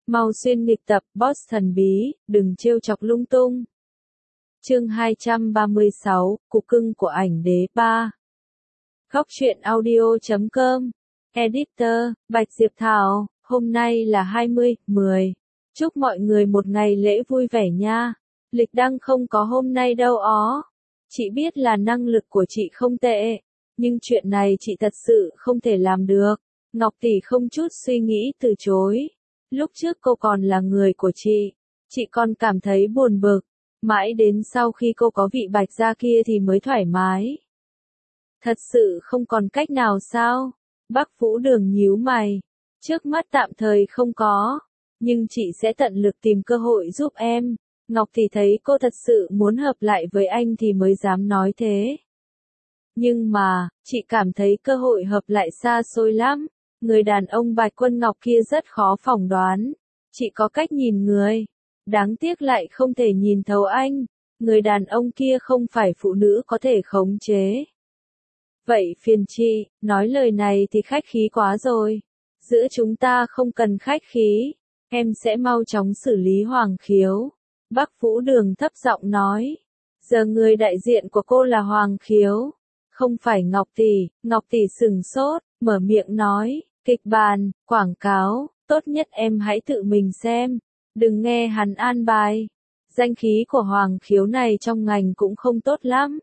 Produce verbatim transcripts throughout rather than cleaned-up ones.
Mau xuyên nghịch tập, boss thần bí, đừng trêu chọc lung tung. Chương hai trăm ba mươi sáu, Cục cưng của ảnh đế ba. Góc truyện audio chấm com. Editor, Bạch Diệp Thảo, hôm nay là hai mươi, mười. Chúc mọi người một ngày lễ vui vẻ nha. Lịch đăng không có hôm nay đâu ó. Chị biết là năng lực của chị không tệ, nhưng chuyện này chị thật sự không thể làm được. Ngọc tỷ không chút suy nghĩ từ chối. Lúc trước cô còn là người của chị, chị còn cảm thấy buồn bực. Mãi đến sau khi cô có vị bạch gia kia thì mới thoải mái. Thật sự không còn cách nào sao? Bắc Vũ Đường nhíu mày. Trước mắt tạm thời không có, nhưng chị sẽ tận lực tìm cơ hội giúp em. Ngọc thì thấy cô thật sự muốn hợp lại với anh thì mới dám nói thế. Nhưng mà, chị cảm thấy cơ hội hợp lại xa xôi lắm. Người đàn ông Bạch Quân Ngọc kia rất khó phỏng đoán. Chị có cách nhìn người. Đáng tiếc lại không thể nhìn thấu anh. Người đàn ông kia không phải phụ nữ có thể khống chế. Vậy phiền chị, nói lời này thì khách khí quá rồi. Giữa chúng ta không cần khách khí. Em sẽ mau chóng xử lý Hoàng Khiếu. Bắc Vũ Đường thấp giọng nói. Giờ người đại diện của cô là Hoàng Khiếu. Không phải Ngọc tỷ. Ngọc tỷ sừng sốt, mở miệng nói. Kịch bản, quảng cáo, tốt nhất em hãy tự mình xem. Đừng nghe hắn an bài. Danh khí của Hoàng Khiếu này trong ngành cũng không tốt lắm.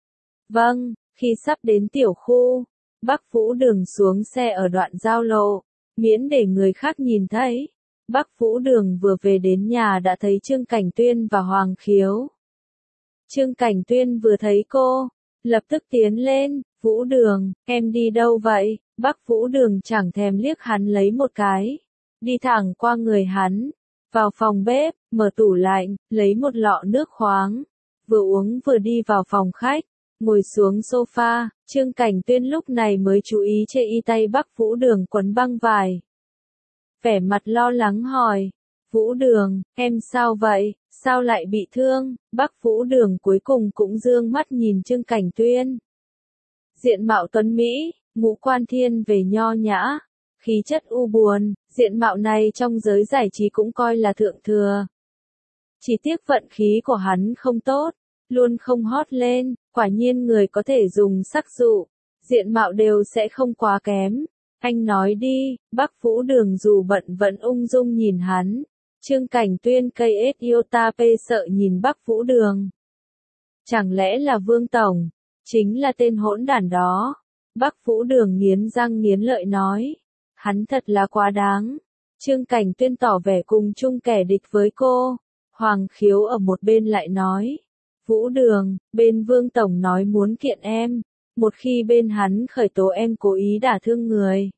Vâng, khi sắp đến tiểu khu, Bắc Vũ Đường xuống xe ở đoạn giao lộ, miễn để người khác nhìn thấy. Bắc Vũ Đường vừa về đến nhà đã thấy Trương Cảnh Tuyên và Hoàng Khiếu. Trương Cảnh Tuyên vừa thấy cô, lập tức tiến lên. Vũ Đường, em đi đâu vậy? Bắc Vũ Đường chẳng thèm liếc hắn lấy một cái. Đi thẳng qua người hắn. Vào phòng bếp, mở tủ lạnh, lấy một lọ nước khoáng. Vừa uống vừa đi vào phòng khách. Ngồi xuống sofa, Trương Cảnh Tuyên lúc này mới chú ý chê y tay Bắc Vũ Đường quấn băng vải. Vẻ mặt lo lắng hỏi. Vũ Đường, em sao vậy? Sao lại bị thương? Bắc Vũ Đường cuối cùng cũng dương mắt nhìn Trương Cảnh Tuyên. Diện mạo tuấn Mỹ, ngũ quan thiên về nho nhã, khí chất u buồn, diện mạo này trong giới giải trí cũng coi là thượng thừa. Chỉ tiếc vận khí của hắn không tốt, luôn không hot lên, quả nhiên người có thể dùng sắc dụ, diện mạo đều sẽ không quá kém. Anh nói đi, Bắc Vũ Đường dù bận vẫn ung dung nhìn hắn. Trương Cảnh Tuyên cây ết yêu ta pê sợ nhìn Bắc Vũ Đường. Chẳng lẽ là Vương Tổng? Chính là tên hỗn đản đó. Bắc Vũ Đường nghiến răng nghiến lợi nói. Hắn thật là quá đáng. Trương Cảnh Tuyên tỏ vẻ cùng chung kẻ địch với cô. Hoàng Khiếu ở một bên lại nói. Vũ Đường, bên Vương Tổng nói muốn kiện em. Một khi bên hắn khởi tố em cố ý đả thương người,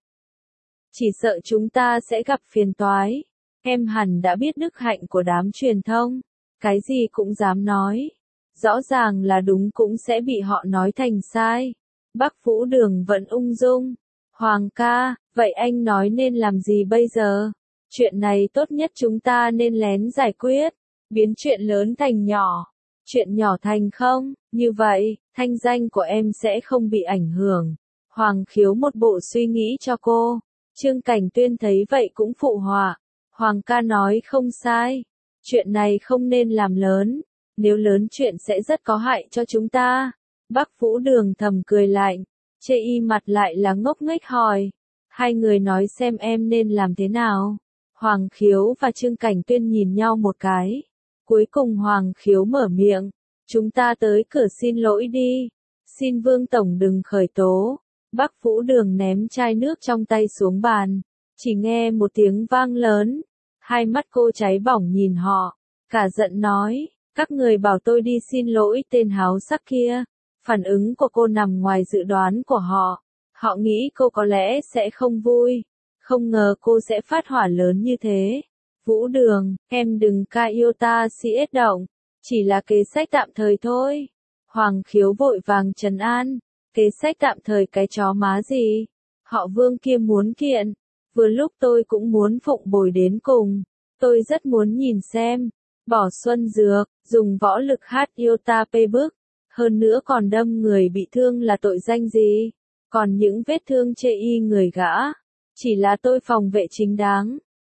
chỉ sợ chúng ta sẽ gặp phiền toái. Em hẳn đã biết đức hạnh của đám truyền thông. Cái gì cũng dám nói. Rõ ràng là đúng cũng sẽ bị họ nói thành sai. Bắc Vũ Đường vẫn ung dung. Hoàng ca, vậy anh nói nên làm gì bây giờ? Chuyện này tốt nhất chúng ta nên lén giải quyết. Biến chuyện lớn thành nhỏ. Chuyện nhỏ thành không, như vậy, thanh danh của em sẽ không bị ảnh hưởng. Hoàng Khiếu một bộ suy nghĩ cho cô. Trương Cảnh Tuyên thấy vậy cũng phụ họa. Hoàng ca nói không sai. Chuyện này không nên làm lớn. Nếu lớn chuyện sẽ rất có hại cho chúng ta. Bắc Vũ Đường thầm cười lạnh. Chê y mặt lại là ngốc nghếch hỏi. Hai người nói xem em nên làm thế nào. Hoàng Khiếu và Trương Cảnh Tuyên nhìn nhau một cái. Cuối cùng Hoàng Khiếu mở miệng. Chúng ta tới cửa xin lỗi đi. Xin Vương Tổng đừng khởi tố. Bắc Vũ Đường ném chai nước trong tay xuống bàn. Chỉ nghe một tiếng vang lớn. Hai mắt cô cháy bỏng nhìn họ. Cả giận nói. Các người bảo tôi đi xin lỗi tên háo sắc kia. Phản ứng của cô nằm ngoài dự đoán của họ. Họ nghĩ cô có lẽ sẽ không vui. Không ngờ cô sẽ phát hỏa lớn như thế. Vũ Đường, em đừng ca yêu ta si ết động. Chỉ là kế sách tạm thời thôi. Hoàng Khiếu vội vàng trấn an. Kế sách tạm thời cái chó má gì? Họ Vương kia muốn kiện. Vừa lúc tôi cũng muốn phụng bồi đến cùng. Tôi rất muốn nhìn xem. Bỏ xuân dược, dùng võ lực hát yêu ta pê bức. Hơn nữa còn đâm người bị thương là tội danh gì? Còn những vết thương chê y người gã. Chỉ là tôi phòng vệ chính đáng.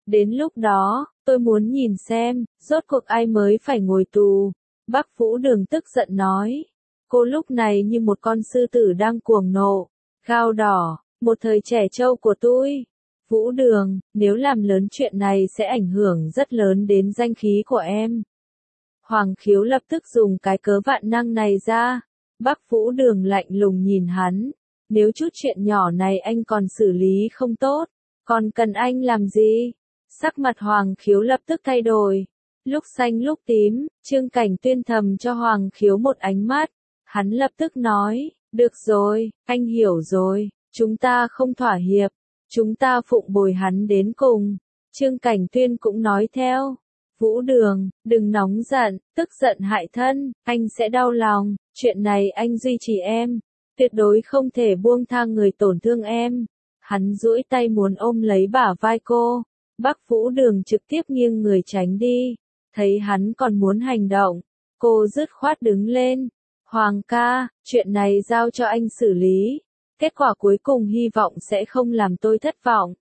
Đến lúc đó, tôi muốn nhìn xem, rốt cuộc ai mới phải ngồi tù. Bắc Vũ Đường tức giận nói. Cô lúc này như một con sư tử đang cuồng nộ. Gao đỏ, một thời trẻ trâu của tôi. Vũ Đường, nếu làm lớn chuyện này sẽ ảnh hưởng rất lớn đến danh khí của em. Hoàng Khiếu lập tức dùng cái cớ vạn năng này ra. Bắc Vũ Đường lạnh lùng nhìn hắn. Nếu chút chuyện nhỏ này anh còn xử lý không tốt, còn cần anh làm gì? Sắc mặt Hoàng Khiếu lập tức thay đổi. Lúc xanh lúc tím, Trương Cảnh Tuyên thầm cho Hoàng Khiếu một ánh mắt. Hắn lập tức nói, được rồi, anh hiểu rồi, chúng ta không thỏa hiệp, chúng ta phụng bồi hắn đến cùng. Trương Cảnh Tuyên cũng nói theo. Vũ Đường, đừng nóng giận, tức giận hại thân, anh sẽ đau lòng, chuyện này anh duy trì em, tuyệt đối không thể buông tha người tổn thương em. Hắn duỗi tay muốn ôm lấy bả vai cô, Bắc Vũ Đường trực tiếp nghiêng người tránh đi, thấy hắn còn muốn hành động, cô dứt khoát đứng lên. Hoàng ca, chuyện này giao cho anh xử lý, kết quả cuối cùng hy vọng sẽ không làm tôi thất vọng.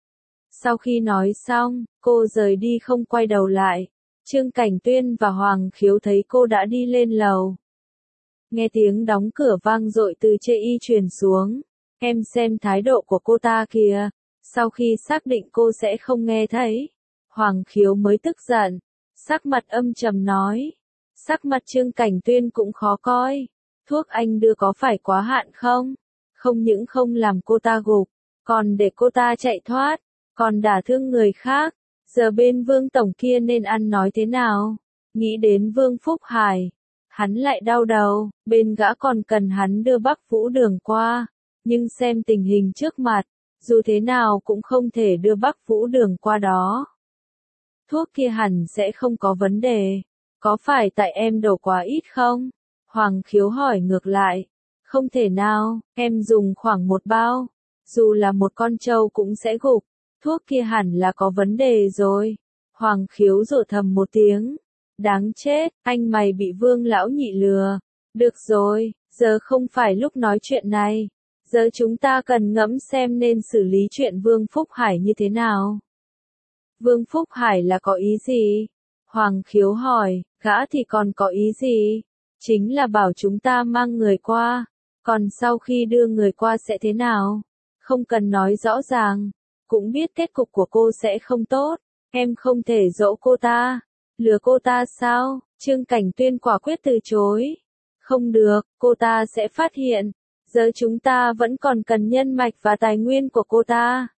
Sau khi nói xong, cô rời đi không quay đầu lại. Trương Cảnh Tuyên và Hoàng Khiếu thấy cô đã đi lên lầu. Nghe tiếng đóng cửa vang dội từ chê y truyền xuống. Em xem thái độ của cô ta kìa. Sau khi xác định cô sẽ không nghe thấy, Hoàng Khiếu mới tức giận, sắc mặt âm trầm nói. Sắc mặt Trương Cảnh Tuyên cũng khó coi. Thuốc anh đưa có phải quá hạn không? Không những không làm cô ta gục, còn để cô ta chạy thoát, còn đả thương người khác. Giờ bên Vương Tổng kia nên ăn nói thế nào? Nghĩ đến Vương Phúc Hải, hắn lại đau đầu, bên gã còn cần hắn đưa Bắc Vũ Đường qua. Nhưng xem tình hình trước mặt, dù thế nào cũng không thể đưa Bắc Vũ Đường qua đó. Thuốc kia hẳn sẽ không có vấn đề. Có phải tại em đổ quá ít không? Hoàng Khiếu hỏi ngược lại. Không thể nào, em dùng khoảng một bao. Dù là một con trâu cũng sẽ gục. Thuốc kia hẳn là có vấn đề rồi. Hoàng Khiếu rộ thầm một tiếng. Đáng chết, anh mày bị Vương lão nhị lừa. Được rồi, giờ không phải lúc nói chuyện này. Giờ chúng ta cần ngẫm xem nên xử lý chuyện Vương Phúc Hải như thế nào. Vương Phúc Hải là có ý gì? Hoàng Khiếu hỏi, gã thì còn có ý gì? Chính là bảo chúng ta mang người qua. Còn sau khi đưa người qua sẽ thế nào? Không cần nói rõ ràng. Cũng biết kết cục của cô sẽ không tốt. Em không thể dỗ cô ta. Lừa cô ta sao? Trương Cảnh Tuyên quả quyết từ chối. Không được, cô ta sẽ phát hiện. Giờ chúng ta vẫn còn cần nhân mạch và tài nguyên của cô ta.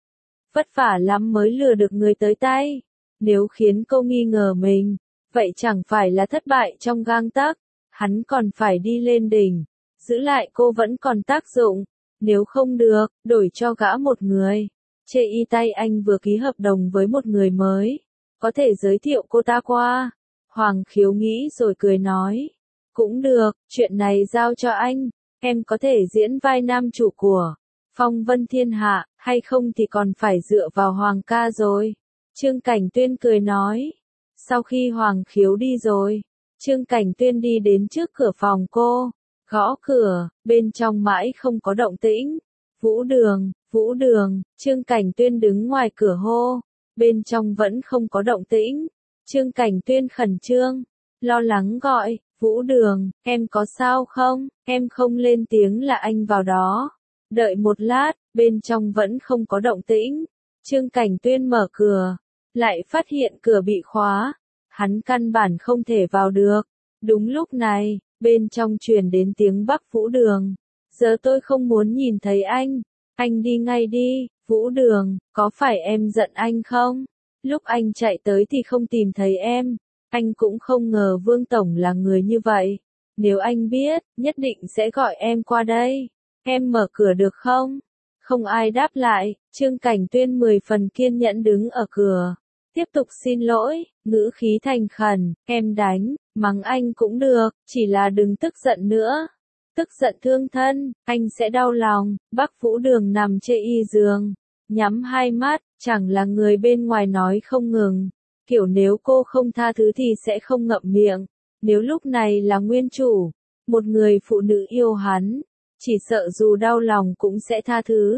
Vất vả lắm mới lừa được người tới tay. Nếu khiến cô nghi ngờ mình, vậy chẳng phải là thất bại trong gang tấc. Hắn còn phải đi lên đỉnh. Giữ lại cô vẫn còn tác dụng. Nếu không được, đổi cho gã một người. Chê y tay anh vừa ký hợp đồng với một người mới. Có thể giới thiệu cô ta qua. Hoàng Khiếu nghĩ rồi cười nói. Cũng được, chuyện này giao cho anh. Em có thể diễn vai nam chủ của Phong Vân Thiên Hạ, hay không thì còn phải dựa vào Hoàng ca rồi. Trương Cảnh Tuyên cười nói. Sau khi Hoàng Khiếu đi rồi, Trương Cảnh Tuyên đi đến trước cửa phòng cô. Gõ cửa, bên trong mãi không có động tĩnh. Vũ Đường, Vũ Đường, Trương Cảnh Tuyên đứng ngoài cửa hô. Bên trong vẫn không có động tĩnh. Trương Cảnh Tuyên khẩn trương, lo lắng gọi, Vũ Đường, em có sao không? Em không lên tiếng là anh vào đó. Đợi một lát, bên trong vẫn không có động tĩnh. Trương Cảnh Tuyên mở cửa, lại phát hiện cửa bị khóa. Hắn căn bản không thể vào được. Đúng lúc này, bên trong truyền đến tiếng Bắc Vũ Đường. Giờ tôi không muốn nhìn thấy anh. Anh đi ngay đi, Vũ Đường, có phải em giận anh không? Lúc anh chạy tới thì không tìm thấy em. Anh cũng không ngờ Vương Tổng là người như vậy. Nếu anh biết, nhất định sẽ gọi em qua đây. Em mở cửa được không? Không ai đáp lại, Trương Cảnh Tuyên mười phần kiên nhẫn đứng ở cửa. Tiếp tục xin lỗi, ngữ khí thành khẩn, em đánh, mắng anh cũng được, chỉ là đừng tức giận nữa. Tức giận thương thân, anh sẽ đau lòng. Bắc Vũ Đường nằm trên y giường, nhắm hai mắt, chẳng là người bên ngoài nói không ngừng. Kiểu nếu cô không tha thứ thì sẽ không ngậm miệng. Nếu lúc này là nguyên chủ, một người phụ nữ yêu hắn, chỉ sợ dù đau lòng cũng sẽ tha thứ.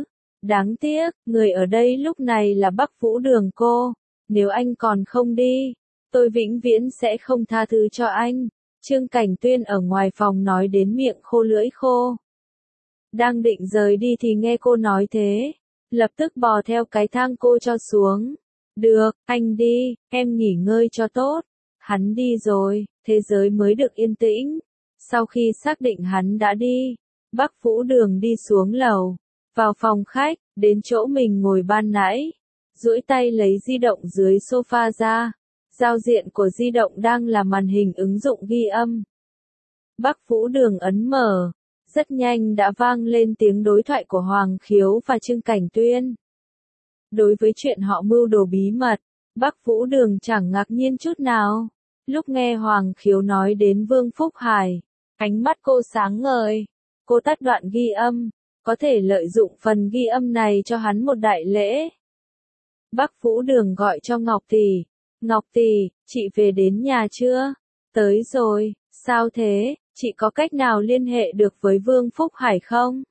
Đáng tiếc, người ở đây lúc này là Bắc Vũ Đường cô. Nếu anh còn không đi, tôi vĩnh viễn sẽ không tha thứ cho anh. Trương Cảnh Tuyên ở ngoài phòng nói đến miệng khô lưỡi khô. Đang định rời đi thì nghe cô nói thế. Lập tức bò theo cái thang cô cho xuống. Được, anh đi, em nghỉ ngơi cho tốt. Hắn đi rồi, thế giới mới được yên tĩnh. Sau khi xác định hắn đã đi, Bắc Vũ Đường đi xuống lầu, vào phòng khách, đến chỗ mình ngồi ban nãy. Duỗi tay lấy di động dưới sofa ra. Giao diện của di động đang là màn hình ứng dụng ghi âm. Bắc Vũ Đường ấn mở. Rất nhanh đã vang lên tiếng đối thoại của Hoàng Khiếu và Trương Cảnh Tuyên. Đối với chuyện họ mưu đồ bí mật, Bắc Vũ Đường chẳng ngạc nhiên chút nào. Lúc nghe Hoàng Khiếu nói đến Vương Phúc Hải, ánh mắt cô sáng ngời. Cô tắt đoạn ghi âm, có thể lợi dụng phần ghi âm này cho hắn một đại lễ. Bắc Vũ Đường gọi cho Ngọc Tỷ. Ngọc Tỷ, chị về đến nhà chưa? Tới rồi, sao thế, chị có cách nào liên hệ được với Vương Phúc Hải không?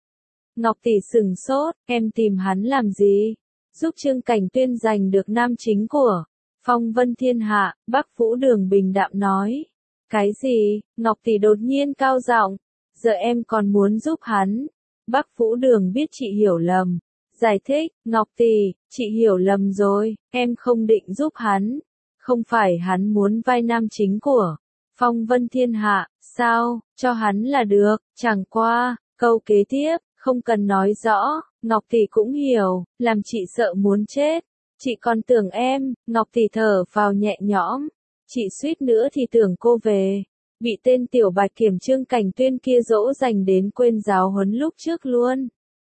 Ngọc Tỷ sừng sốt, em tìm hắn làm gì? Giúp Trương Cảnh Tuyên giành được nam chính của Phong Vân Thiên Hạ, Bắc Vũ Đường bình đạm nói. Cái gì? Ngọc Tỷ đột nhiên cao giọng. Giờ em còn muốn giúp hắn. Bắc Vũ Đường biết chị hiểu lầm. Giải thích, Ngọc Tỷ, chị hiểu lầm rồi, em không định giúp hắn. Không phải hắn muốn vai nam chính của Phong Vân Thiên Hạ, sao, cho hắn là được, chẳng qua, câu kế tiếp, không cần nói rõ, Ngọc Tỷ cũng hiểu, làm chị sợ muốn chết. Chị còn tưởng em, Ngọc Tỷ thở vào nhẹ nhõm, chị suýt nữa thì tưởng cô về. Bị tên tiểu bạch kiểm Trương Cảnh Tuyên kia dỗ dành đến quên giáo huấn lúc trước luôn.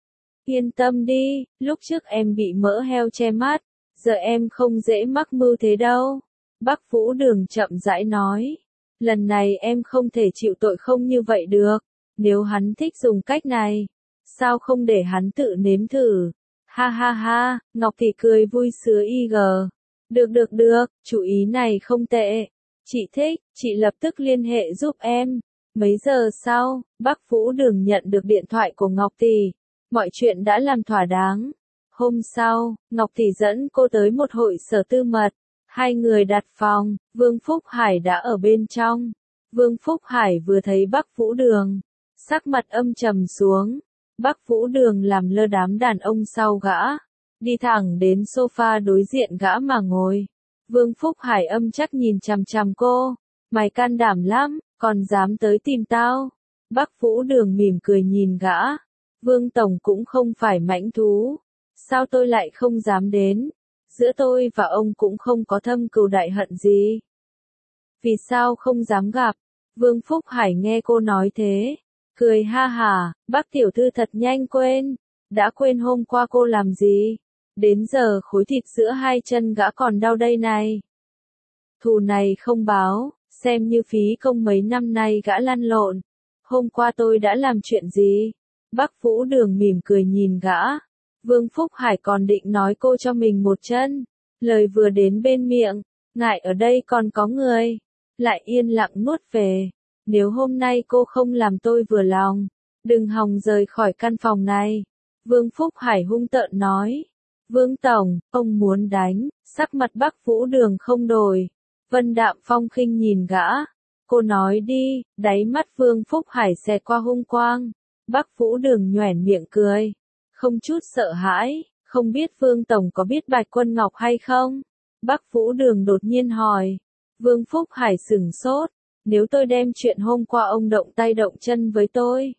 Yên tâm đi, lúc trước em bị mỡ heo che mắt, giờ em không dễ mắc mưu thế đâu. Bắc Vũ Đường chậm rãi nói. Lần này em không thể chịu tội không như vậy được. Nếu hắn thích dùng cách này, sao không để hắn tự nếm thử? Ha ha ha, Ngọc Thị cười vui sướng y gờ. Được được được, chủ ý này không tệ. Chị thích, chị lập tức liên hệ giúp em. Mấy giờ sau, Bắc Vũ Đường nhận được điện thoại của Ngọc Tỷ. Mọi chuyện đã làm thỏa đáng. Hôm sau, Ngọc Tỷ dẫn cô tới một hội sở tư mật. Hai người đặt phòng, Vương Phúc Hải đã ở bên trong. Vương Phúc Hải vừa thấy Bắc Vũ Đường, sắc mặt âm trầm xuống. Bắc Vũ Đường làm lơ đám đàn ông sau gã, đi thẳng đến sofa đối diện gã mà ngồi. Vương Phúc Hải âm chắc nhìn chằm chằm cô. Mày can đảm lắm, còn dám tới tìm tao. Bắc Vũ Đường mỉm cười nhìn gã. Vương Tổng cũng không phải mãnh thú. Sao tôi lại không dám đến? Giữa tôi và ông cũng không có thâm cừu đại hận gì. Vì sao không dám gặp? Vương Phúc Hải nghe cô nói thế. Cười ha hả, bác tiểu thư thật nhanh quên. Đã quên hôm qua cô làm gì? Đến giờ khối thịt giữa hai chân gã còn đau đây này. Thù này không báo, xem như phí công mấy năm nay gã lăn lộn. Hôm qua tôi đã làm chuyện gì? Bắc Vũ Đường mỉm cười nhìn gã. Vương Phúc Hải còn định nói cô cho mình một chân. Lời vừa đến bên miệng, ngại ở đây còn có người. Lại yên lặng nuốt về. Nếu hôm nay cô không làm tôi vừa lòng, đừng hòng rời khỏi căn phòng này. Vương Phúc Hải hung tợn nói. Vương Tổng, ông muốn đánh, sắc mặt Bắc Vũ Đường không đổi. Vân Đạm Phong khinh nhìn gã. Cô nói đi, đáy mắt Vương Phúc Hải xẹt qua hung quang. Bắc Vũ Đường nhoẻn miệng cười. Không chút sợ hãi, không biết Vương Tổng có biết Bạch Quân Ngọc hay không? Bắc Vũ Đường đột nhiên hỏi. Vương Phúc Hải sửng sốt. Nếu tôi đem chuyện hôm qua ông động tay động chân với tôi,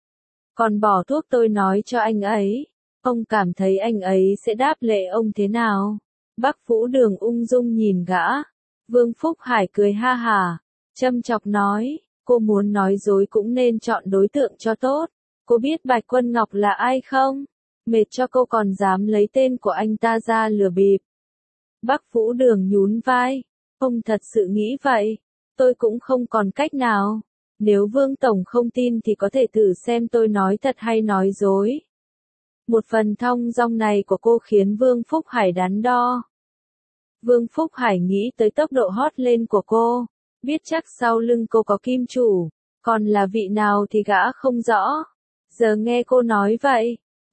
còn bỏ thuốc tôi nói cho anh ấy, ông cảm thấy anh ấy sẽ đáp lễ ông thế nào? Bắc Vũ Đường ung dung nhìn gã. Vương Phúc Hải cười ha hả, châm chọc nói, cô muốn nói dối cũng nên chọn đối tượng cho tốt. Cô biết Bạch Quân Ngọc là ai không? Mệt cho cô còn dám lấy tên của anh ta ra lừa bịp. Bắc Vũ Đường nhún vai. Ông thật sự nghĩ vậy? Tôi cũng không còn cách nào. Nếu Vương Tổng không tin thì có thể thử xem tôi nói thật hay nói dối. Một phần thong dong này của cô khiến Vương Phúc Hải đắn đo. Vương Phúc Hải nghĩ tới tốc độ hot lên của cô. Biết chắc sau lưng cô có kim chủ. Còn là vị nào thì gã không rõ. Giờ nghe cô nói vậy,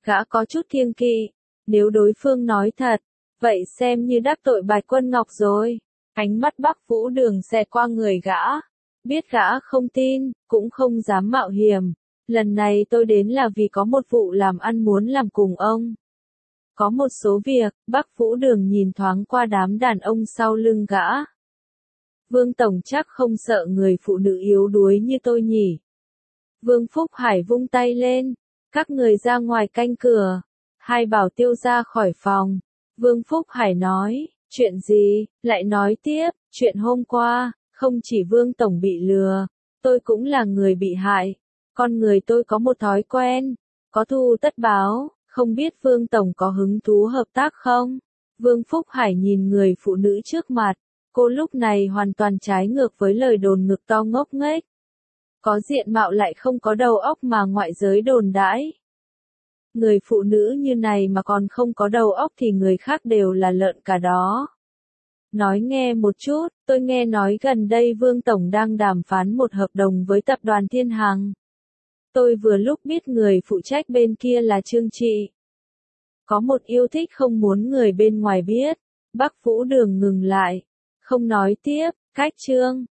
Gã có chút kiêng kỵ, nếu đối phương nói thật, vậy xem như đắc tội Bạch Quân Ngọc rồi. Ánh mắt Bắc Vũ Đường xẹt qua người gã, biết gã không tin, cũng không dám mạo hiểm. Lần này tôi đến là vì có một vụ làm ăn muốn làm cùng ông. Có một số việc, Bắc Vũ Đường nhìn thoáng qua đám đàn ông sau lưng gã. Vương Tổng chắc không sợ người phụ nữ yếu đuối như tôi nhỉ. Vương Phúc Hải vung tay lên, các người ra ngoài canh cửa. Hai bảo tiêu ra khỏi phòng. Vương Phúc Hải nói, chuyện gì, lại nói tiếp, chuyện hôm qua, không chỉ Vương Tổng bị lừa, tôi cũng là người bị hại. Con người tôi có một thói quen, có thù tất báo, không biết Vương Tổng có hứng thú hợp tác không? Vương Phúc Hải nhìn người phụ nữ trước mặt, cô lúc này hoàn toàn trái ngược với lời đồn ngực to ngốc nghếch. Có diện mạo lại không có đầu óc mà ngoại giới đồn đãi. Người phụ nữ như này mà còn không có đầu óc thì người khác đều là lợn cả đó. Nói nghe một chút, tôi nghe nói gần đây Vương Tổng đang đàm phán một hợp đồng với tập đoàn Thiên Hằng. Tôi vừa lúc biết người phụ trách bên kia là Trương Trị. Có một yêu thích không muốn người bên ngoài biết. Bắc Vũ Đường ngừng lại, không nói tiếp, cách Trương